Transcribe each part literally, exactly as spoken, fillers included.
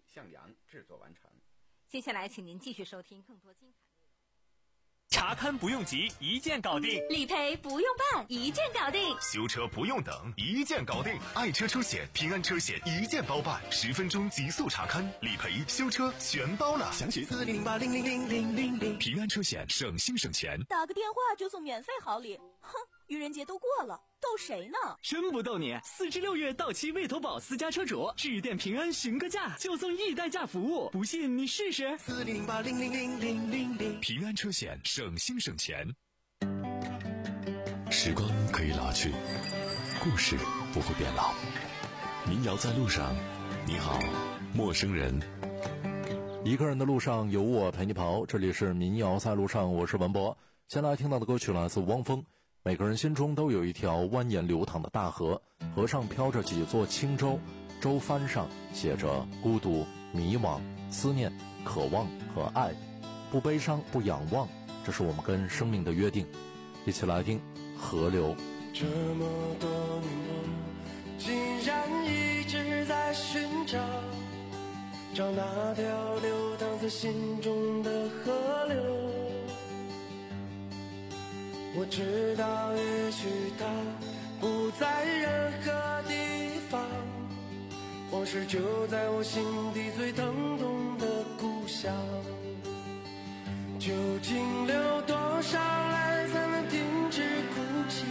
向阳制作完成。 接下来请您继续收听更多精彩内容。 查看不用急，一键搞定； 理赔不用办，一键搞定； 修车不用等，一键搞定。爱车车险、平安车险一键包办，十分钟极速查看，理赔、修车全包了。详询四零零八零零零零零零。平安车险，省心省钱。 打个电话就送免费好礼，哼！愚人节都过了，逗谁呢？ 真不逗你！四至六月到期未投保私家车主，致电平安询个价，就送一代驾服务，不信你试试。 四零零八零零零零零零。平安车险，省心省钱。 时光可以老去，故事不会变老。民谣在路上，你好，陌生人。 一个人的路上有我陪你跑，这里是民谣在路上，我是文博。先来听到的歌曲来自汪峰。每个人心中都有一条蜿蜒流淌的大河，河上飘着几座轻舟，舟帆上写着孤独、迷惘、思念、渴望和爱。不悲伤，不仰望，这是我们跟生命的约定。一起来听河流。 这么多年我竟然一直在寻找，找那条流淌在心中的河流。我知道也许它不在任何地方，或是就在我心底最疼痛的故乡。究竟流多少泪才能停止哭泣？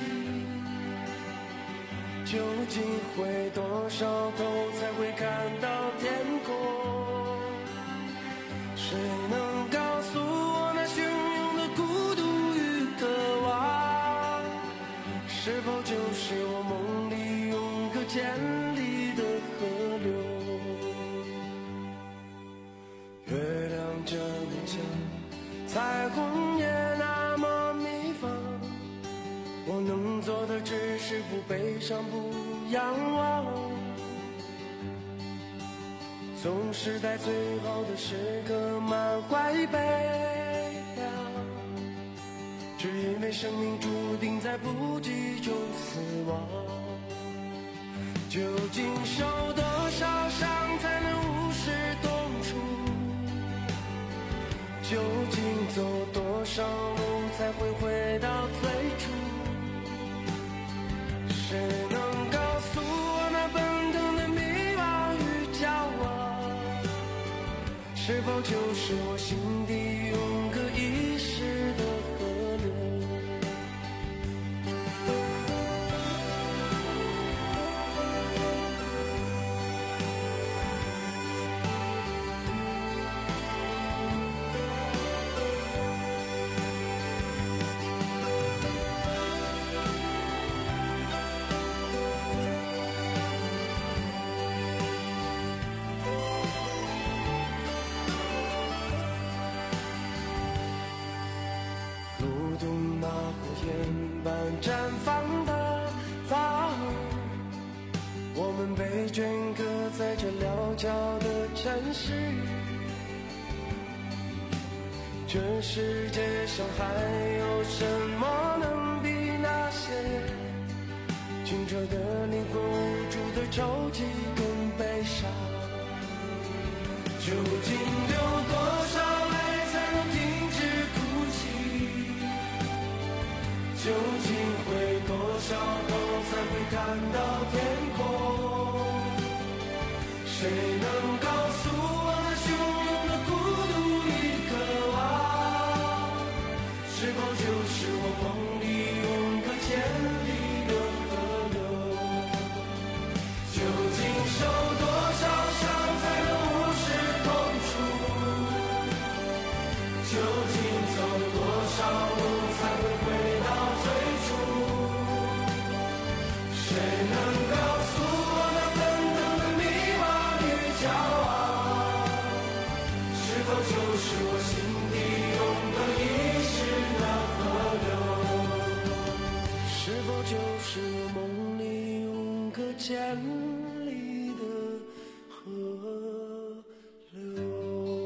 究竟回多少头才会看到天空？谁能告诉我那汹涌的孤独与渴望，是否就是我梦里永隔千里的河流？月亮这么强，彩虹也那么迷放，我能做的只是不悲伤，不仰望，总是在最好的时刻满怀悲凉，只因为生命注定在不羁中死亡。究竟受多少伤才能无视痛楚？究竟走多少路才会回到最初？谁能告诉我那奔腾的迷惘与骄傲，是否就是我心底永隔一世的河流？般绽放的花儿，我们被镌刻在这潦草的城市。这世界上还有什么能比那些清澈的灵魂无助的抽泣更悲伤？究竟流多少泪才能停止哭泣？究竟回多少头才会看到天空？谁能告诉我那汹涌的孤独与渴望，是否就是我梦里永隔千里的河流？究竟受多少伤才能无视痛楚？究竟走多少路才会回到最初？谁能告诉我那奔腾的迷惘与骄傲，是否就是我心底永隔一世的河流？是否就是我梦里永隔千里的河流？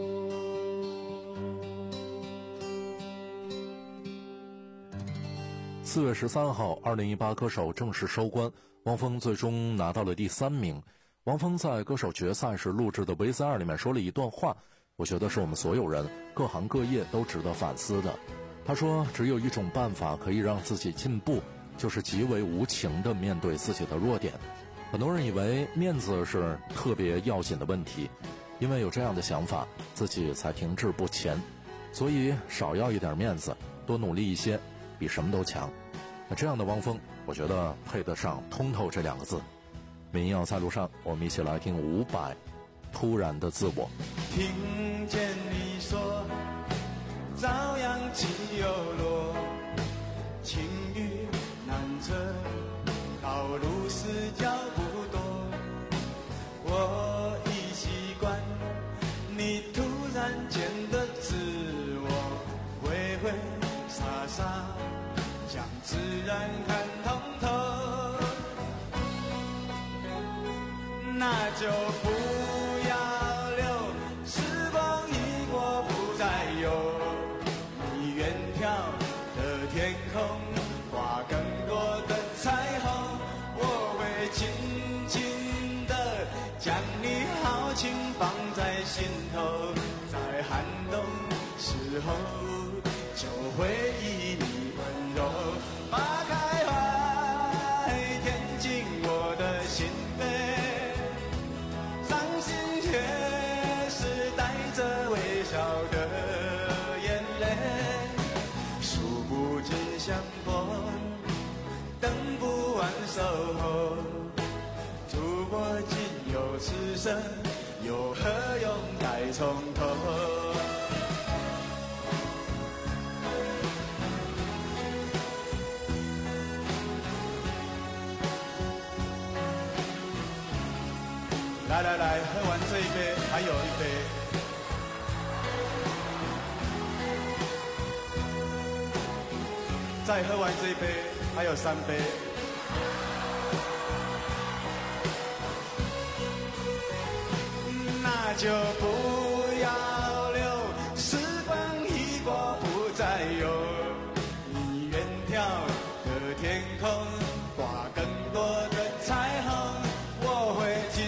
四月十三号，二零一八歌手正式收官，汪峰最终拿到了第三名。 王峰在歌手决赛时录制的 V C R 里面说了一段话，我觉得是我们所有人各行各业都值得反思的。他说，只有一种办法可以让自己进步，就是极为无情地面对自己的弱点。很多人以为面子是特别要紧的问题，因为有这样的想法，自己才停滞不前。所以少要一点面子，多努力一些，比什么都强。那这样的汪峰，我觉得配得上通透这两个字。民谣在路上，我们一起来听伍佰突然的自我。 听见你说朝阳起又落，晴雨难测，道路是脚不多，我已习惯你突然间的自我，挥挥洒洒将自然看通透，那就不要留，时光一过不再有，你远眺的天空挂更多的彩虹，我会轻轻地将你豪情放在心头，在寒冬时候就会以你温柔花开怀，填进我的心扉，也是带着微笑的眼泪，数不尽相逢，等不完守候，如果仅有此生，又何用再从头。来来来，喝完这一杯，还有一杯。再喝完这一杯，还有三杯。那就不要留，时光一过不再有，你远眺的天空挂更多的彩虹，我会紧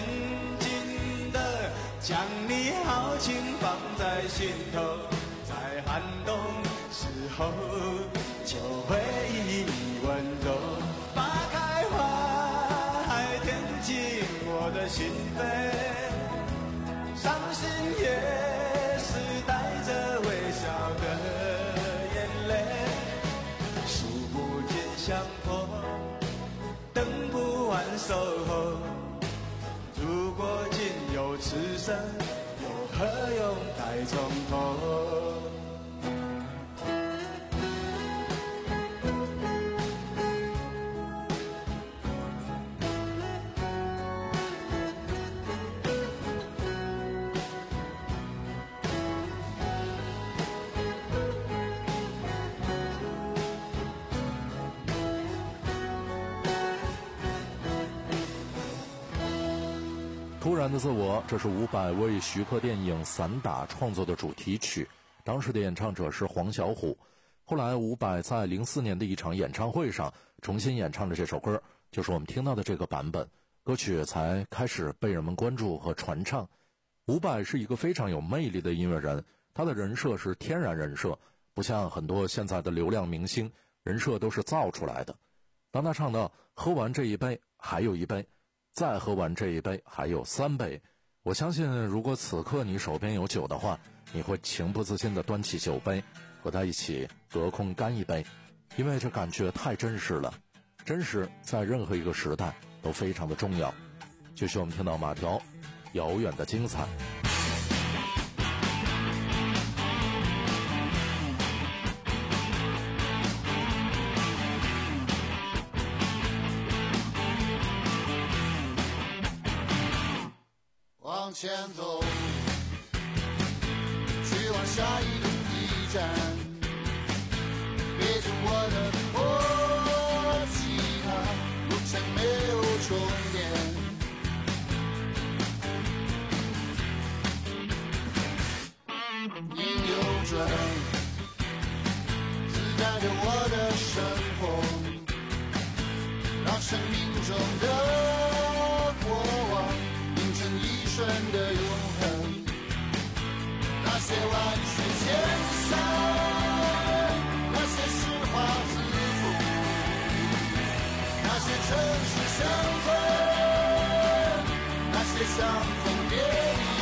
将你豪情放在心头，在寒冬时候就会以你温柔花开怀，填进我的心扉，伤心也是带着微笑的眼泪，数不尽相逢，等不完守候，如果仅有此生，又何用再从头。 突然的自我，这是伍佰为徐克电影《散打》创作的主题曲，当时的演唱者是黄小琥。后来伍佰在零四年的一场演唱会上重新演唱了这首歌，就是我们听到的这个版本，歌曲才开始被人们关注和传唱。伍佰是一个非常有魅力的音乐人，他的人设是天然人设，不像很多现在的流量明星，人设都是造出来的。当他唱到喝完这一杯还有一杯，再喝完这一杯还有三杯，我相信如果此刻你手边有酒的话，你会情不自禁地端起酒杯和他一起隔空干一杯，因为这感觉太真实了，真实在任何一个时代都非常的重要。继续我们听到马条遥远的精彩。 往前走，去往下一个驿站，别着我的破吉他，路程没有终点。音流转，自在着我的生活，让生命中的过往些万水千山，那些诗画字符，那些城市相逢，那些相逢别离。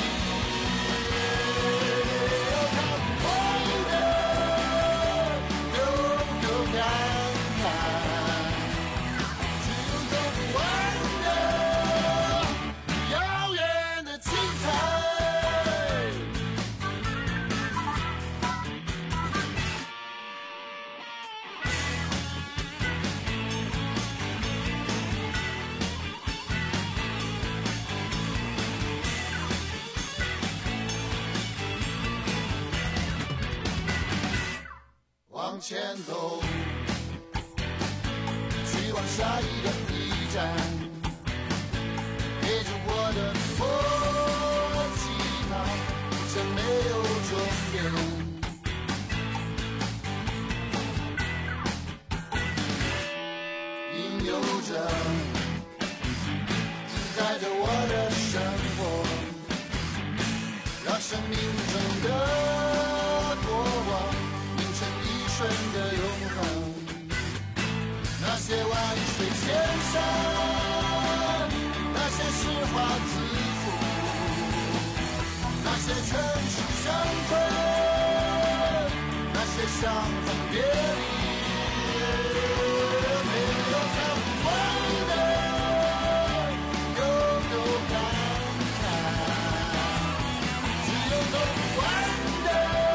往前走，去往下一个驿站，陪着我的破吉他，这没有终点。引诱着，主宰着我的生活，让生命中的过往的永恒，那些万水千山，那些诗画字符，那些城市相逢，那些相逢别离，没有看不完的悠悠感慨，只有走不完的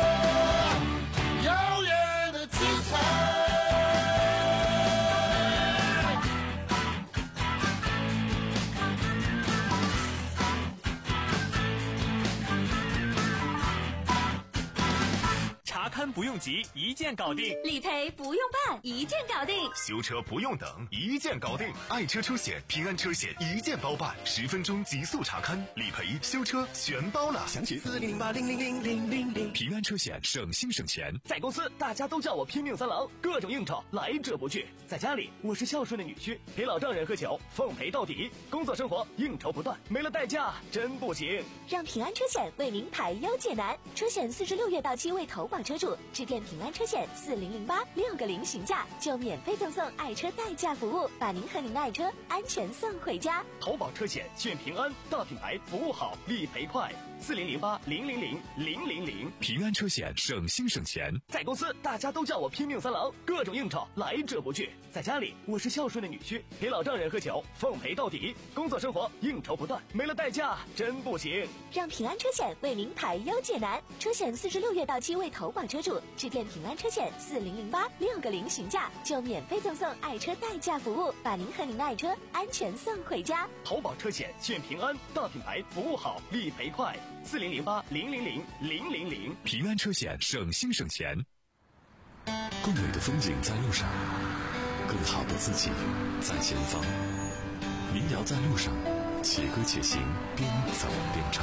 看不用急，一键搞定； 理赔不用办，一键搞定； 修车不用等，一键搞定。爱车出险，平安车险一键包办，十分钟极速查看，理赔、修车全包了。详情四零零八零零零零零零。平安车险，省心省钱。 在公司，大家都叫我拼命三郎，各种应酬来者不拒；在家里，我是孝顺的女婿，陪老丈人喝酒，奉陪到底。工作生活应酬不断，没了代驾真不行。 让平安车险为您排忧解难，车险四至六月到期未投保车主，致电平安车险四零零八六个零询价，就免费赠送爱车代驾服务，把您和您的爱车安全送回家。 投保车险选平安，大品牌，服务好，理赔快。四零零八零零零零零零。 平安车险，省心省钱。 在公司，大家都叫我拼命三郎，各种应酬来者不拒；在家里，我是孝顺的女婿，陪老丈人喝酒，奉陪到底。工作生活应酬不断，没了代驾真不行。 让平安车险为您排忧解难，车险四至六月到期未投保车主，致电平安车险四零零八六个零询价，就免费赠送爱车代驾服务，把您和您的爱车安全送回家。 投保车险选平安，大品牌，服务好，理赔快。四零零八零零零零零零。 平安车险，省心省钱。 更美的风景在路上，更好的自己在前方。民谣在路上，且歌且行，边走边唱。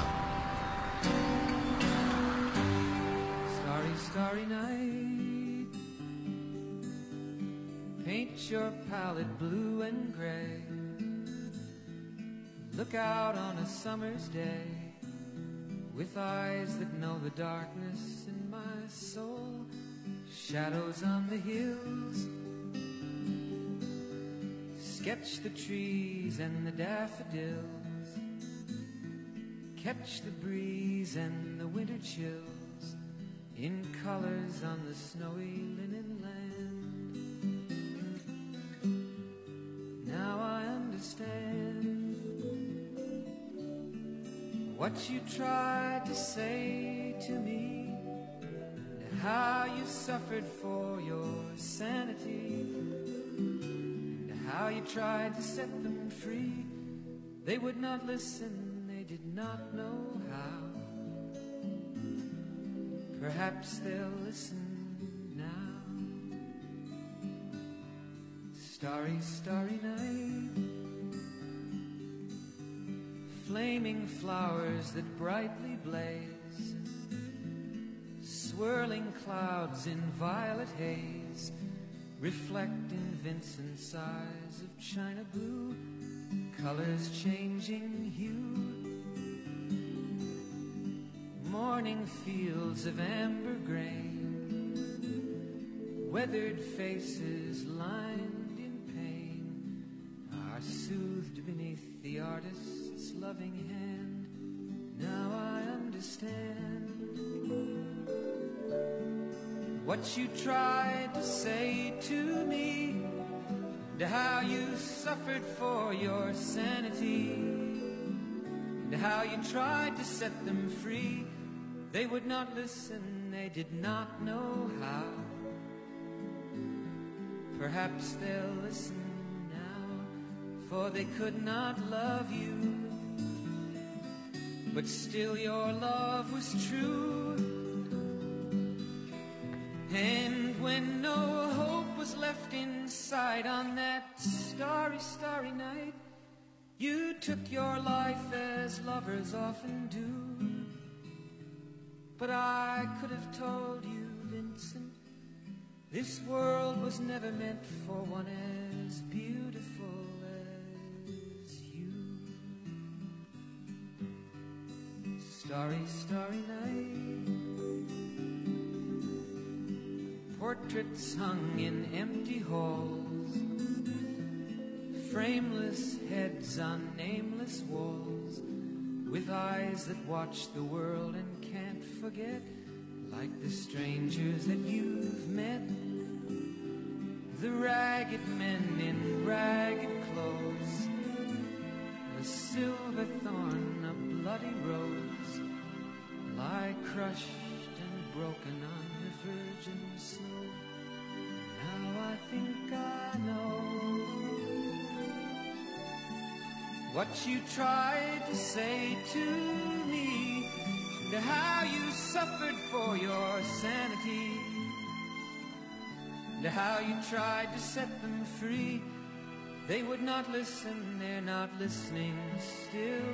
Starry, starry night, paint your palette blue and gray. Look out on a summer's day, with eyes that know the darkness in my soul. Shadows on the hills, sketch the trees and the daffodils, catch the breeze and the winter chills in colors on the snowy linen land. Now I understand what you tried to say to me, and how you suffered for your sanity, and how you tried to set them free. They would not listen, they did not know how. Perhaps they'll listen now. Starry, starry night, flaming flowers that brightly blaze, swirling clouds in violet haze, reflect in Vincent's eyes of china blue, colors changing hue. Morning morning fields of amber grain, weathered faces lined in pain are soothed beneath the artist's loving hand. Now I understand what you tried to say to me, and how you suffered for your sanity, and how you tried to set them free. They would not listen, they did not know how. Perhaps they'll listen now, for they could not love you, but still your love was true. And when no hope was left inside on that starry, starry night, you took your life as lovers often do. But I could have told you, Vincent, this world was never meant for one as beautiful as you. Starry, starry night, portraits hung in empty halls, frameless heads on nameless walls, with eyes that watch the world and can't forget, like the strangers that you've met, the ragged men in ragged clothes, a silver thorn, a bloody rose, lie crushed and broken on the virgin snow. Now I think I know what you tried to say to me, and how you suffered for your sanity, and how you tried to set them free. They would not listen, they're not listening still.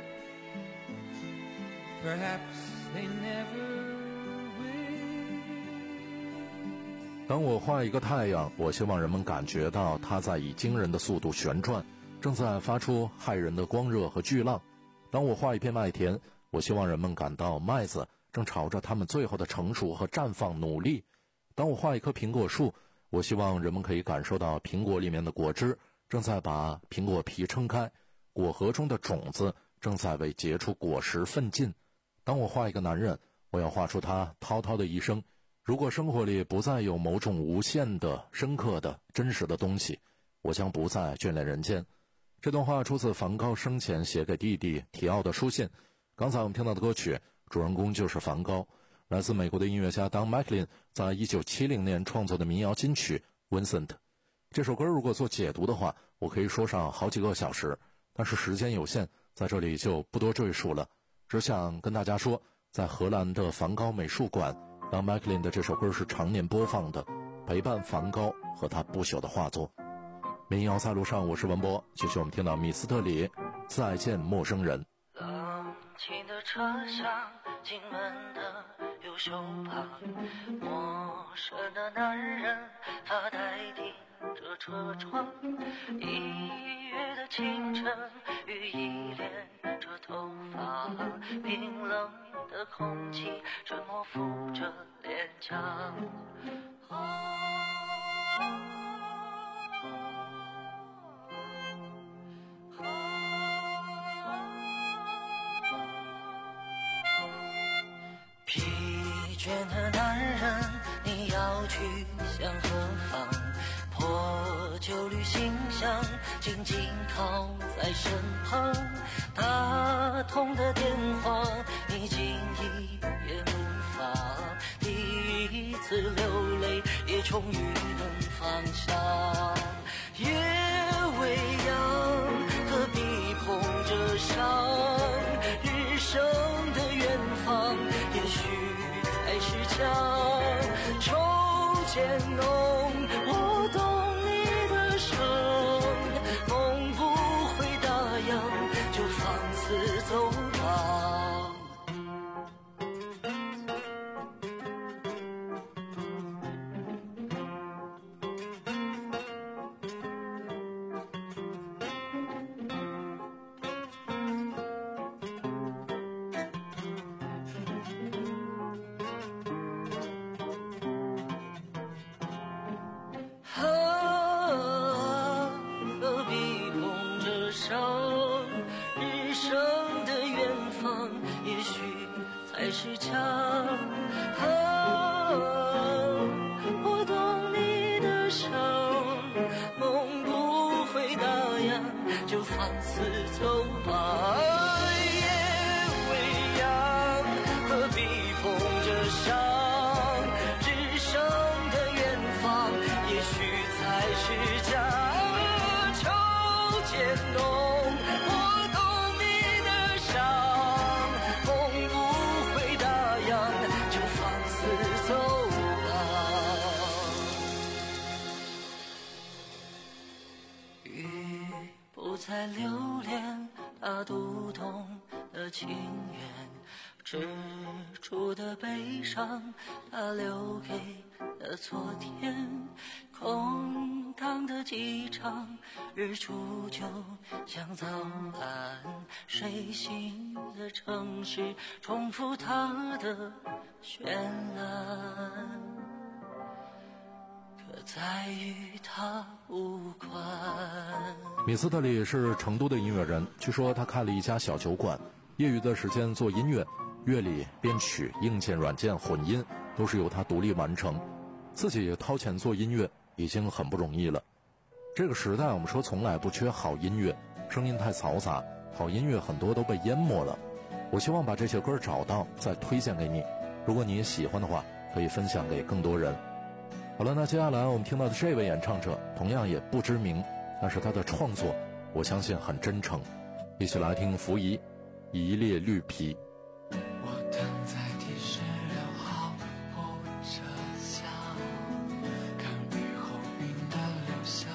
Perhaps they never will. 当我画一个太阳，我希望人们感觉到它在以惊人的速度旋转，正在发出骇人的光热和巨浪。当我画一片麦田，我希望人们感到麦子正朝着它们最后的成熟和绽放努力。当我画一棵苹果树，我希望人们可以感受到苹果里面的果汁正在把苹果皮撑开，果核中的种子正在为结出果实奋进。当我画一个男人，我要画出他滔滔的一生。如果生活里不再有某种无限的、深刻的、真实的东西，我将不再眷恋人间。这段话出自梵高生前写给弟弟提奥的书信。刚才我们听到的歌曲，主人公就是梵高，来自美国的音乐家 Don McLean 在一九七零年创作的民谣金曲 Vincent。 这首歌如果做解读的话，我可以说上好几个小时，但是时间有限，在这里就不多赘述了。只想跟大家说，在荷兰的梵高美术馆， Don McLean 的这首歌是常年播放的，陪伴梵高和他不朽的画作。民谣在路上，我是文博，继续我们听到米斯特里再见陌生人。 冷清的车厢，进门的右手旁，陌生的男人发呆盯着车窗，一月的清晨，雨依连着头发，冰冷的空气正模糊着脸颊。疲倦的男人，你要去向何方？破旧旅行箱紧紧靠在身旁，打通的电话你竟一言无法，第一次流泪也终于能放下。夜未央，何必捧着伤？日升的远方，也许才是家。愁渐浓，我懂你的伤，梦不会打烊，就放肆走吧。 许才是家。啊，我懂你的伤，梦不会打烊，就放肆走吧。夜未央，何必捧着伤？只剩的远方，也许才是家。秋渐浓，我懂你的伤，梦不会打烊，就放肆走吧。雨不再留恋它读懂的情缘，止住的悲伤它留给了昨天，空荡的机场，日出就像早安，睡醒的城市重复它的绚烂，可再与它无关。 米斯特里是成都的音乐人，据说他开了一家小酒馆，业余的时间做音乐，乐理、编曲、硬件、软件、混音都是由他独立完成，自己掏钱做音乐已经很不容易了。这个时代我们说从来不缺好音乐，声音太嘈杂，好音乐很多都被淹没了。我希望把这些歌找到再推荐给你，如果你也喜欢的话，可以分享给更多人。好了，那接下来我们听到的这位演唱者同样也不知名，但是他的创作我相信很真诚。一起来听溥仪《一列绿皮》。 我躺在第十六号火车厢，看雨后云的流向，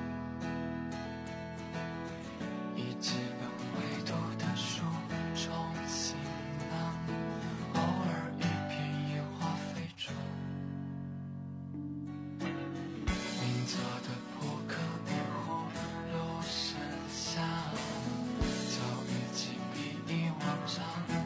一直本未读的书中行囊，偶尔一片野花飞转，名作的扑克与葫芦剩下，早已经比以往长，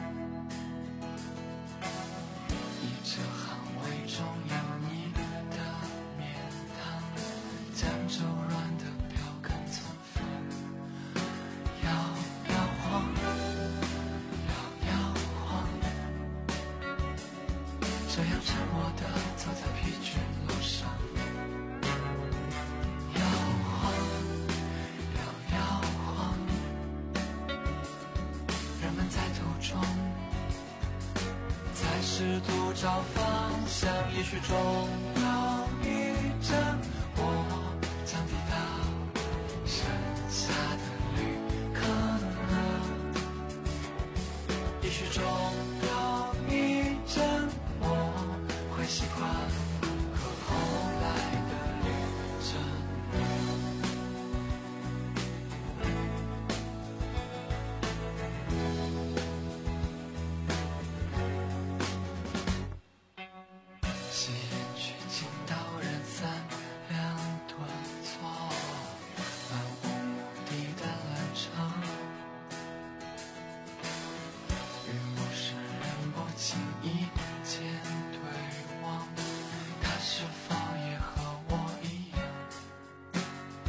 一车行位中有你的面庞，将柔软的票根存放，摇摇晃，摇摇晃，这样沉默地走在疲倦路上，摇晃，摇摇晃，人们在途中在试图找方向，也许终有一站我将抵达剩下的旅客了，也许终有一站我会习惯和后来的旅程。吸烟区倾倒人散两顿错，漫无目的的漫长，与陌生人不经意间对望，他是否也和我一样？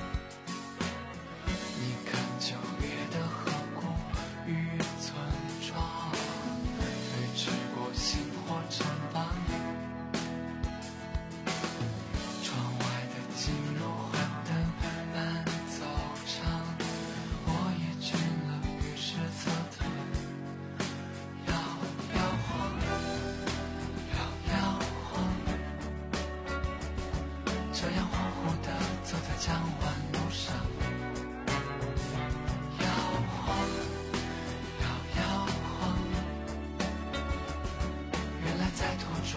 你看九月的河谷与村庄，飞驰过星火城邦，窗外的进入幻灯慢走长，我也倦了，于是侧躺，摇摇晃，摇摇晃，这样恍惚地走在江湾路上，摇晃，摇摇晃，原来在途中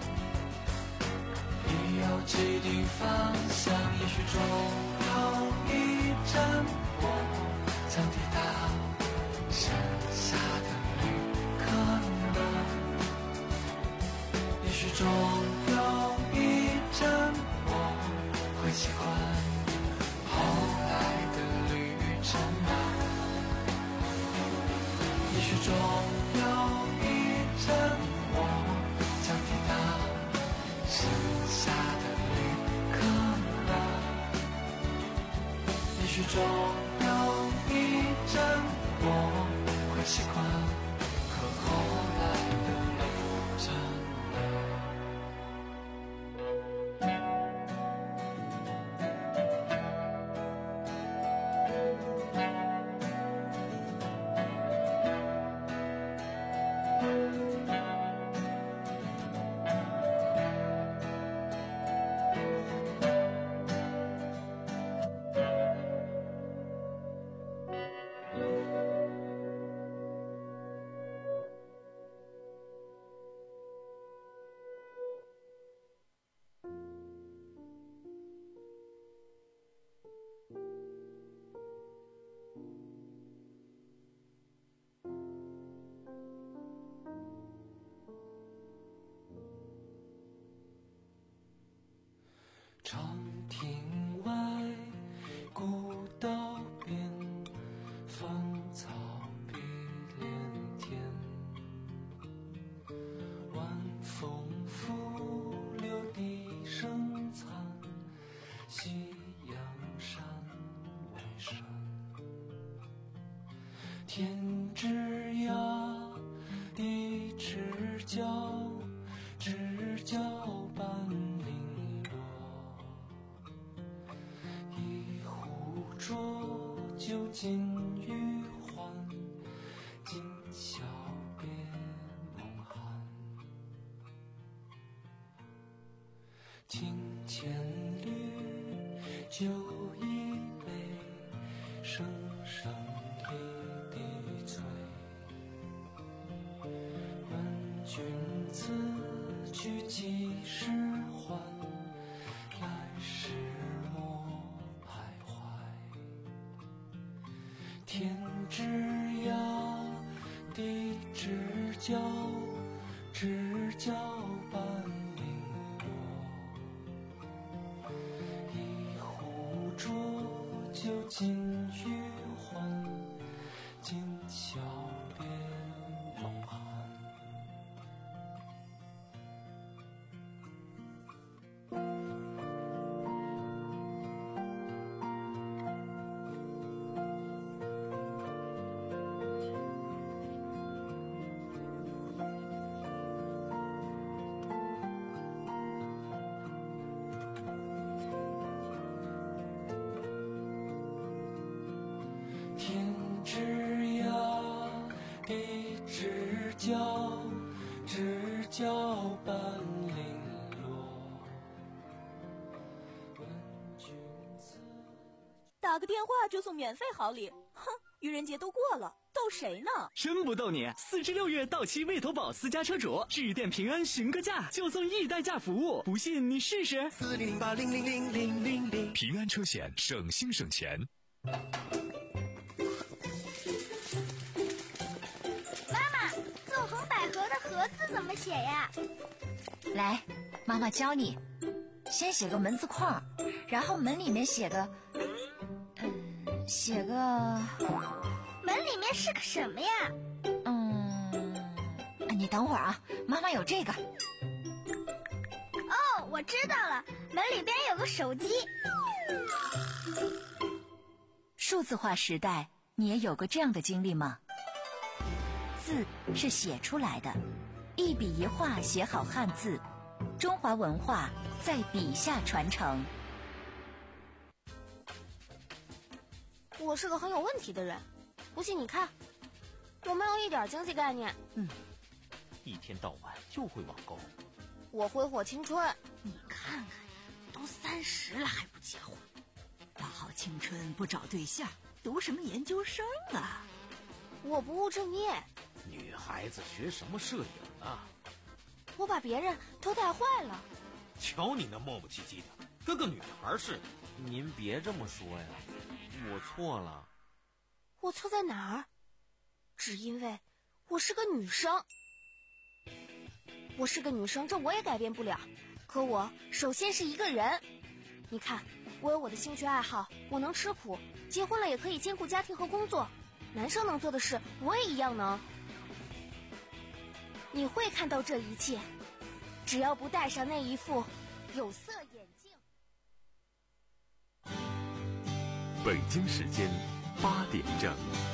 已有既定方向，也许终有一站我将抵达剩下的旅客了，也许终有一站我会习惯后来的旅程啊，也许终有一站我将抵达剩下的旅客了，也许终有一站我会习惯和后知交，知交半零落。一壶浊酒尽余欢，今宵别梦寒。清浅绿，酒一杯，声声离滴醉。问君此去几时还？来时莫徘徊。天之涯，地之角，知交半零落。一壶浊酒尽余欢，今宵别梦寒。天之涯，地之角，知交半零落。 打个电话就送免费好礼，哼！愚人节都过了，逗谁呢？ 真不逗你！四至六月到期未投保私家车主，致电平安询个价，就送易代驾服务，不信你试试。 四零零八零零零零零零，平安车险，省心省钱。 妈妈，纵横捭阖的阖字怎么写呀？ 来，妈妈教你。先写个门字框，然后门里面写个，嗯，写个。 门里面是个什么呀？ 嗯，你等会儿啊，妈妈有这个。 哦，我知道了，门里边有个手机。 数字化时代，你也有过这样的经历吗？字是写出来的，一笔一画写好汉字，中华文化在笔下传承。 我是个很有问题的人，不信你看，我没有一点经济概念。 嗯，一天到晚就会网购。 我挥霍青春。 你看看呀，都三十了还不结婚，大好青春不找对象，读什么研究生啊？ 我不务正业。 女孩子学什么摄影啊？ 我把别人都带坏了。 瞧你那磨磨唧唧的，跟个女孩似的。 您别这么说呀，我错了。 我错在哪儿？只因为我是个女生。我是个女生，这我也改变不了。可我首先是一个人。你看，我有我的兴趣爱好，我能吃苦，结婚了也可以兼顾家庭和工作。男生能做的事，我也一样能。你会看到这一切，只要不戴上那一副有色眼镜。 北京时间八点正。